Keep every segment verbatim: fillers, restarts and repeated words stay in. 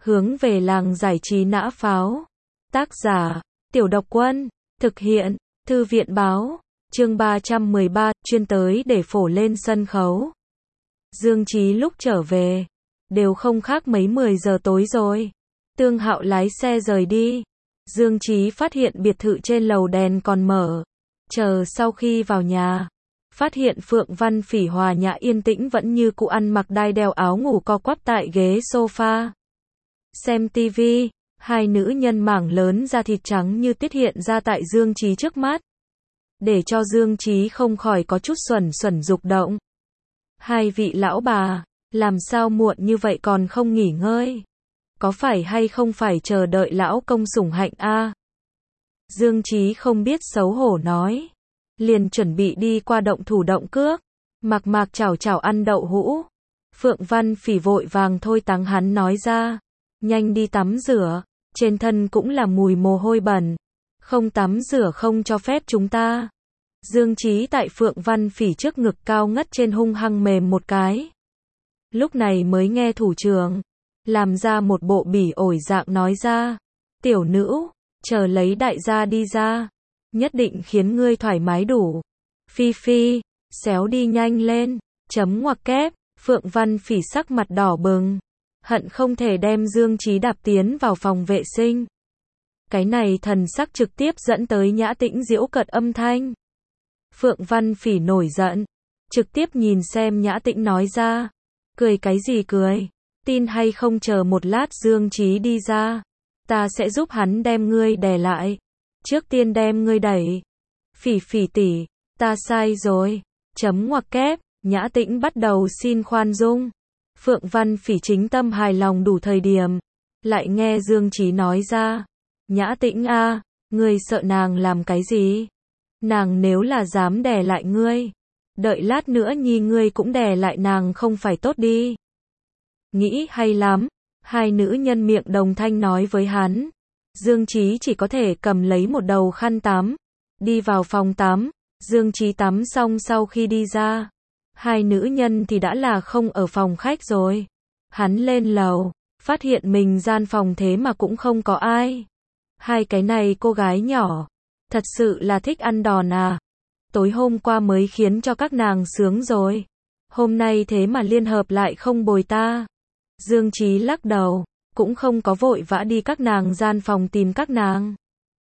Hướng về làng giải trí nã pháo. Tác giả, Tiểu Độc Quân. Thực hiện, Thư viện báo. Chương ba trăm mười ba, chuyên tới để phổ lên sân khấu. Dương Chí lúc trở về, đều không khác mấy mười giờ tối rồi. Tương Hạo lái xe rời đi. Dương Chí phát hiện biệt thự trên lầu đèn còn mở. Chờ sau khi vào nhà, phát hiện Phượng Văn Phỉ hòa nhã yên tĩnh vẫn như cũ ăn mặc đai đeo áo ngủ co quắp tại ghế sofa. Xem tivi, hai nữ nhân mảng lớn da thịt trắng như tiết hiện ra tại Dương Chí trước mắt. Để cho Dương Chí không khỏi có chút xuẩn xuẩn dục động. Hai vị lão bà, làm sao muộn như vậy còn không nghỉ ngơi? Có phải hay không phải chờ đợi lão công sủng hạnh a? Dương Chí không biết xấu hổ nói. Liền chuẩn bị đi qua động thủ động cước. Mạc mạc chảo chảo ăn đậu hũ. Phượng Văn Phỉ vội vàng thôi táng hắn nói ra. Nhanh đi tắm rửa, trên thân cũng là mùi mồ hôi bẩn. Không tắm rửa không cho phép chúng ta. Dương Chí tại Phượng Văn Phỉ trước ngực cao ngất trên hung hăng mềm một cái. Lúc này mới nghe thủ trưởng làm ra một bộ bỉ ổi dạng nói ra. Tiểu nữ, chờ lấy đại gia đi ra. Nhất định khiến ngươi thoải mái đủ. Phi phi, xéo đi nhanh lên. Chấm ngoặc kép, Phượng Văn Phỉ sắc mặt đỏ bừng. Hận không thể đem Dương Chí đạp tiến vào phòng vệ sinh. Cái này thần sắc trực tiếp dẫn tới Nhã Tĩnh giễu cợt âm thanh. Phượng Văn Phỉ nổi giận, trực tiếp nhìn xem Nhã Tĩnh nói ra. Cười cái gì cười? Tin hay không chờ một lát Dương Chí đi ra, ta sẽ giúp hắn đem ngươi đè lại. Trước tiên đem ngươi đẩy. Phỉ Phỉ tỷ, ta sai rồi. Chấm ngoặc kép, Nhã Tĩnh bắt đầu xin khoan dung. Phượng Văn Phỉ chính tâm hài lòng đủ thời điểm, lại nghe Dương Chí nói ra. Nhã Tĩnh a, ngươi sợ nàng làm cái gì? Nàng nếu là dám đè lại ngươi, đợi lát nữa nhi ngươi cũng đè lại nàng không phải tốt đi. Nghĩ hay lắm, hai nữ nhân miệng đồng thanh nói với hắn. Dương Chí chỉ có thể cầm lấy một đầu khăn tắm, đi vào phòng tắm. Dương Chí tắm xong sau khi đi ra, hai nữ nhân thì đã là không ở phòng khách rồi. Hắn lên lầu, phát hiện mình gian phòng thế mà cũng không có ai. Hai cái này cô gái nhỏ, thật sự là thích ăn đòn à. Tối hôm qua mới khiến cho các nàng sướng rồi. Hôm nay thế mà liên hợp lại không bồi ta. Dương Chí lắc đầu, cũng không có vội vã đi các nàng gian phòng tìm các nàng.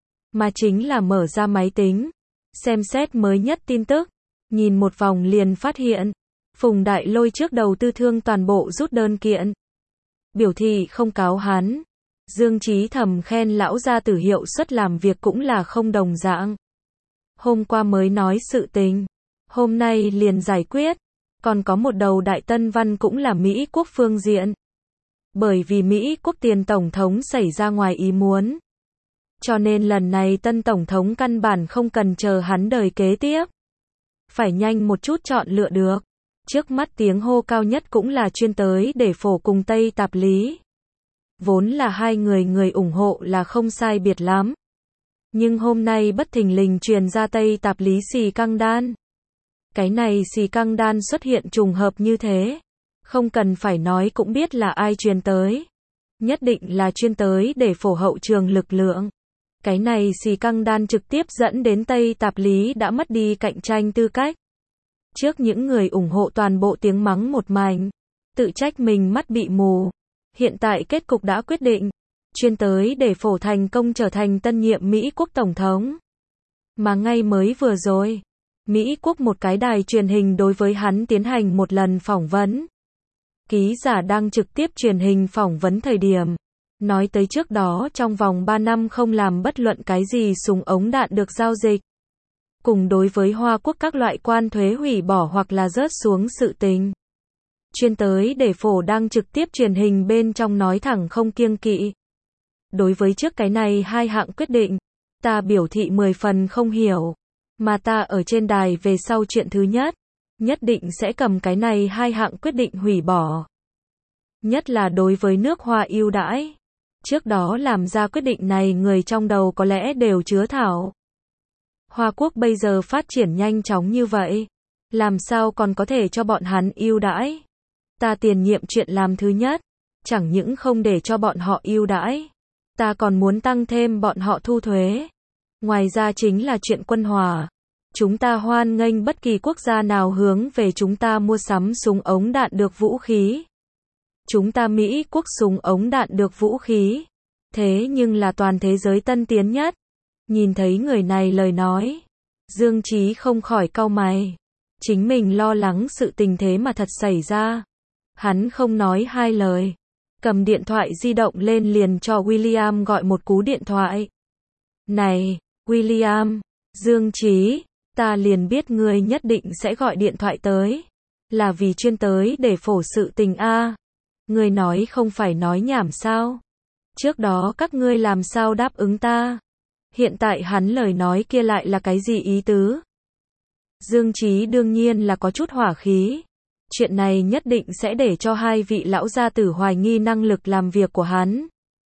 Mà chính là mở ra máy tính, xem xét mới nhất tin tức. Nhìn một vòng liền phát hiện, Phùng Đại Lôi trước đầu tư thương toàn bộ rút đơn kiện. Biểu thị không cáo hắn. Dương Chí thầm khen lão gia tử hiệu suất làm việc cũng là không đồng dạng. Hôm qua mới nói sự tình, hôm nay liền giải quyết. Còn có một đầu đại tân văn cũng là Mỹ quốc phương diện. Bởi vì Mỹ quốc tiền tổng thống xảy ra ngoài ý muốn, cho nên lần này tân tổng thống căn bản không cần chờ hắn đời kế tiếp. Phải nhanh một chút chọn lựa được. Trước mắt tiếng hô cao nhất cũng là chuyên tới để phổ cùng Tây Tạp Lý. Vốn là hai người người ủng hộ là không sai biệt lắm. Nhưng hôm nay bất thình lình truyền ra Tây Tạp Lý xì căng đan. Cái này xì căng đan xuất hiện trùng hợp như thế. Không cần phải nói cũng biết là ai truyền tới. Nhất định là chuyên tới để phổ hậu trường lực lượng. Cái này xì căng đan trực tiếp dẫn đến Tây Tạp Lý đã mất đi cạnh tranh tư cách. Trước những người ủng hộ toàn bộ tiếng mắng một mảnh, tự trách mình mắt bị mù. Hiện tại kết cục đã quyết định, chuyên tới để phổ thành công trở thành tân nhiệm Mỹ quốc tổng thống. Mà ngay mới vừa rồi, Mỹ quốc một cái đài truyền hình đối với hắn tiến hành một lần phỏng vấn. Ký giả đang trực tiếp truyền hình phỏng vấn thời điểm, nói tới trước đó trong vòng ba năm không làm bất luận cái gì súng ống đạn được giao dịch. Cùng đối với Hoa Quốc các loại quan thuế hủy bỏ hoặc là rớt xuống sự tình. Chuyên tới để phổ đang trực tiếp truyền hình bên trong nói thẳng không kiêng kỵ. Đối với trước cái này hai hạng quyết định, ta biểu thị mười phần không hiểu. Mà ta ở trên đài về sau chuyện thứ nhất, nhất định sẽ cầm cái này hai hạng quyết định hủy bỏ. Nhất là đối với nước Hoa ưu đãi. Trước đó làm ra quyết định này người trong đầu có lẽ đều chứa thảo. Hoa Quốc bây giờ phát triển nhanh chóng như vậy, làm sao còn có thể cho bọn hắn ưu đãi? Ta tiền nhiệm chuyện làm thứ nhất, chẳng những không để cho bọn họ ưu đãi, ta còn muốn tăng thêm bọn họ thu thuế. Ngoài ra chính là chuyện quân hòa. Chúng ta hoan nghênh bất kỳ quốc gia nào hướng về chúng ta mua sắm súng ống đạn được vũ khí. Chúng ta Mỹ quốc súng ống đạn được vũ khí. Thế nhưng là toàn thế giới tân tiến nhất. Nhìn thấy người này lời nói, Dương Chí không khỏi cau mày. Chính mình lo lắng sự tình thế mà thật xảy ra. Hắn không nói hai lời, cầm điện thoại di động lên liền cho William gọi một cú điện thoại. Này, William, Dương Chí, ta liền biết ngươi nhất định sẽ gọi điện thoại tới. Là vì chuyên tới để phổ sự tình a. Ngươi nói không phải nói nhảm sao? Trước đó các ngươi làm sao đáp ứng ta? Hiện tại hắn lời nói kia lại là cái gì ý tứ? Dương Chí đương nhiên là có chút hỏa khí. Chuyện này nhất định sẽ để cho hai vị lão gia tử hoài nghi năng lực làm việc của hắn.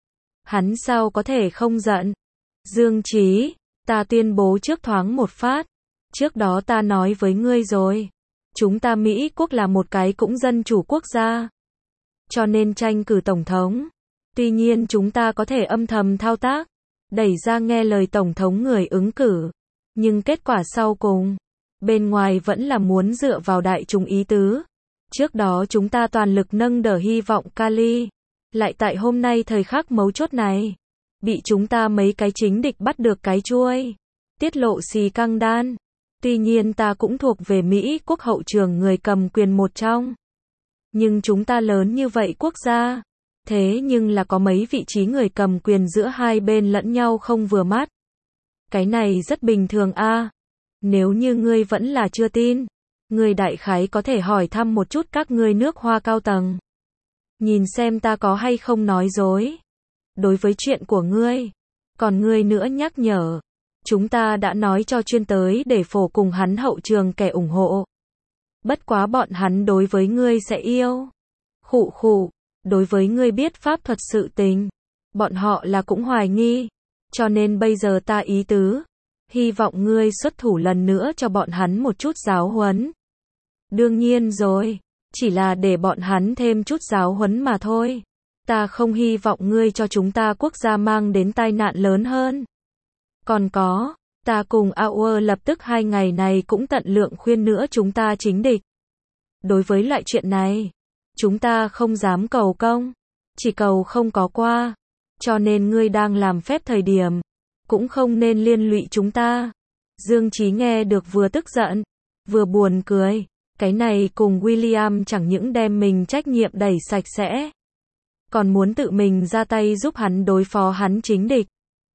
Hắn sao có thể không giận? Dương Chí, ta tuyên bố trước thoáng một phát. Trước đó ta nói với ngươi rồi. Chúng ta Mỹ quốc là một cái cũng dân chủ quốc gia. Cho nên tranh cử tổng thống. Tuy nhiên chúng ta có thể âm thầm thao tác, đẩy ra nghe lời tổng thống người ứng cử. Nhưng kết quả sau cùng, bên ngoài vẫn là muốn dựa vào đại chúng ý tứ. Trước đó chúng ta toàn lực nâng đỡ hy vọng Cali. Lại tại hôm nay thời khắc mấu chốt này, bị chúng ta mấy cái chính địch bắt được cái chuôi. Tiết lộ xì căng đan. Tuy nhiên ta cũng thuộc về Mỹ quốc hậu trường người cầm quyền một trong. Nhưng chúng ta lớn như vậy quốc gia. Thế nhưng là có mấy vị trí người cầm quyền giữa hai bên lẫn nhau không vừa mắt. Cái này rất bình thường a. Nếu như ngươi vẫn là chưa tin, ngươi đại khái có thể hỏi thăm một chút các ngươi nước Hoa cao tầng. Nhìn xem ta có hay không nói dối. Đối với chuyện của ngươi, còn ngươi nữa nhắc nhở. Chúng ta đã nói cho chuyên tới để phổ cùng hắn hậu trường kẻ ủng hộ. Bất quá bọn hắn đối với ngươi sẽ yêu. Khụ khụ, đối với ngươi biết pháp thuật sự tình. Bọn họ là cũng hoài nghi. Cho nên bây giờ ta ý tứ. Hy vọng ngươi xuất thủ lần nữa cho bọn hắn một chút giáo huấn. Đương nhiên rồi. Chỉ là để bọn hắn thêm chút giáo huấn mà thôi. Ta không hy vọng ngươi cho chúng ta quốc gia mang đến tai nạn lớn hơn. Còn có, ta cùng Auer lập tức hai ngày này cũng tận lượng khuyên nữa chúng ta chính địch. Đối với loại chuyện này, chúng ta không dám cầu công, chỉ cầu không có qua. Cho nên ngươi đang làm phép thời điểm, cũng không nên liên lụy chúng ta. Dương Chí nghe được vừa tức giận, vừa buồn cười. Cái này cùng William chẳng những đem mình trách nhiệm đẩy sạch sẽ, còn muốn tự mình ra tay giúp hắn đối phó hắn chính địch.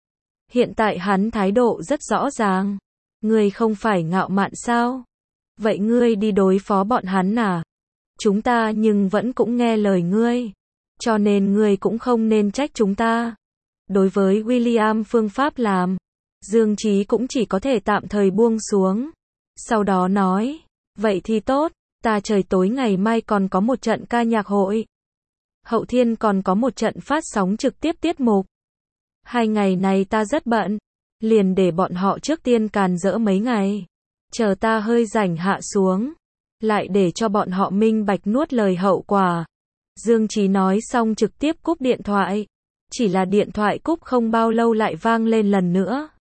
Hiện tại hắn thái độ rất rõ ràng. Ngươi không phải ngạo mạn sao? Vậy ngươi đi đối phó bọn hắn à? Chúng ta nhưng vẫn cũng nghe lời ngươi. Cho nên ngươi cũng không nên trách chúng ta. Đối với William phương pháp làm, Dương Chí cũng chỉ có thể tạm thời buông xuống. Sau đó nói, vậy thì tốt, ta trời tối ngày mai còn có một trận ca nhạc hội. Hậu thiên còn có một trận phát sóng trực tiếp tiết mục. Hai ngày này ta rất bận, liền để bọn họ trước tiên càn rỡ mấy ngày. Chờ ta hơi rảnh hạ xuống, lại để cho bọn họ minh bạch nuốt lời hậu quả. Dương Chí nói xong trực tiếp cúp điện thoại. Chỉ là điện thoại cúp không bao lâu lại vang lên lần nữa.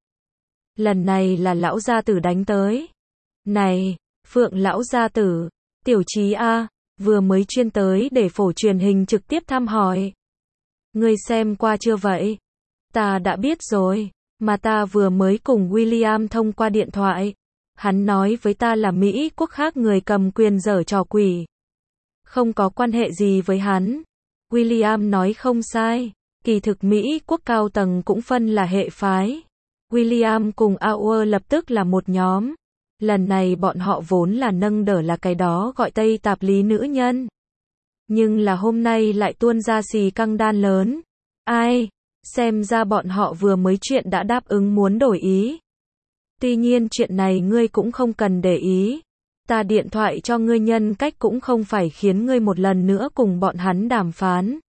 Lần này là lão gia tử đánh tới. Này, Phượng lão gia tử, Tiểu Chí a, vừa mới chuyên tới để phổ truyền hình trực tiếp thăm hỏi. Ngươi xem qua chưa vậy? Ta đã biết rồi, mà ta vừa mới cùng William thông qua điện thoại. Hắn nói với ta là Mỹ quốc khác người cầm quyền giở trò quỷ. Không có quan hệ gì với hắn. William nói không sai. Kỳ thực Mỹ quốc cao tầng cũng phân là hệ phái. William cùng Auer lập tức là một nhóm. Lần này bọn họ vốn là nâng đỡ là cái đó gọi Tây tạp lý nữ nhân. Nhưng là hôm nay lại tuôn ra xì căng đan lớn. Ai? Xem ra bọn họ vừa mới chuyện đã đáp ứng muốn đổi ý. Tuy nhiên chuyện này ngươi cũng không cần để ý. Ta điện thoại cho ngươi nhân cách cũng không phải khiến ngươi một lần nữa cùng bọn hắn đàm phán.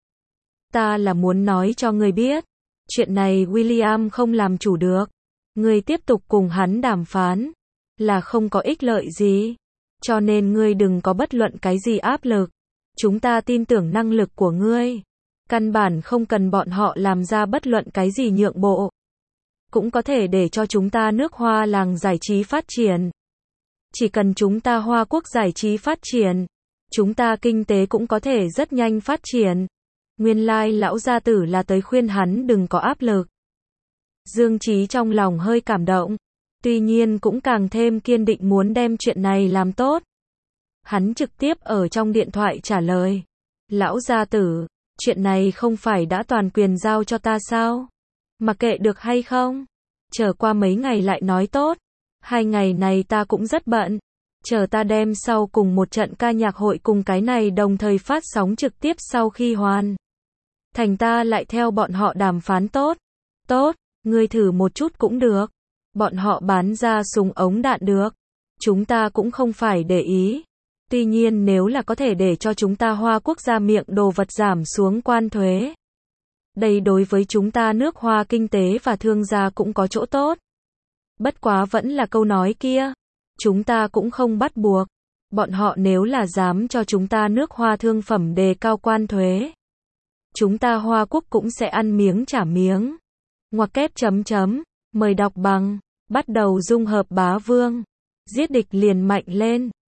Ta là muốn nói cho ngươi biết. Chuyện này William không làm chủ được. Ngươi tiếp tục cùng hắn đàm phán. Là không có ích lợi gì. Cho nên ngươi đừng có bất luận cái gì áp lực. Chúng ta tin tưởng năng lực của ngươi. Căn bản không cần bọn họ làm ra bất luận cái gì nhượng bộ. Cũng có thể để cho chúng ta nước Hoa làng giải trí phát triển. Chỉ cần chúng ta Hoa Quốc giải trí phát triển, chúng ta kinh tế cũng có thể rất nhanh phát triển. Nguyên lai lão gia tử là tới khuyên hắn đừng có áp lực. Dương Chí trong lòng hơi cảm động, tuy nhiên cũng càng thêm kiên định muốn đem chuyện này làm tốt. Hắn trực tiếp ở trong điện thoại trả lời. Lão gia tử, chuyện này không phải đã toàn quyền giao cho ta sao? Mặc kệ được hay không? Chờ qua mấy ngày lại nói tốt. Hai ngày này ta cũng rất bận. Chờ ta đem sau cùng một trận ca nhạc hội cùng cái này đồng thời phát sóng trực tiếp sau khi hoàn thành ta lại theo bọn họ đàm phán tốt. Tốt, ngươi thử một chút cũng được. Bọn họ bán ra súng ống đạn được. Chúng ta cũng không phải để ý. Tuy nhiên nếu là có thể để cho chúng ta Hoa Quốc gia miệng đồ vật giảm xuống quan thuế. Đây đối với chúng ta nước Hoa kinh tế và thương gia cũng có chỗ tốt. Bất quá vẫn là câu nói kia. Chúng ta cũng không bắt buộc. Bọn họ nếu là dám cho chúng ta nước Hoa thương phẩm đề cao quan thuế. Chúng ta Hoa Quốc cũng sẽ ăn miếng trả miếng. Ngoặc kép chấm chấm. Mời đọc bằng. Bắt đầu dung hợp bá vương. Giết địch liền mạnh lên.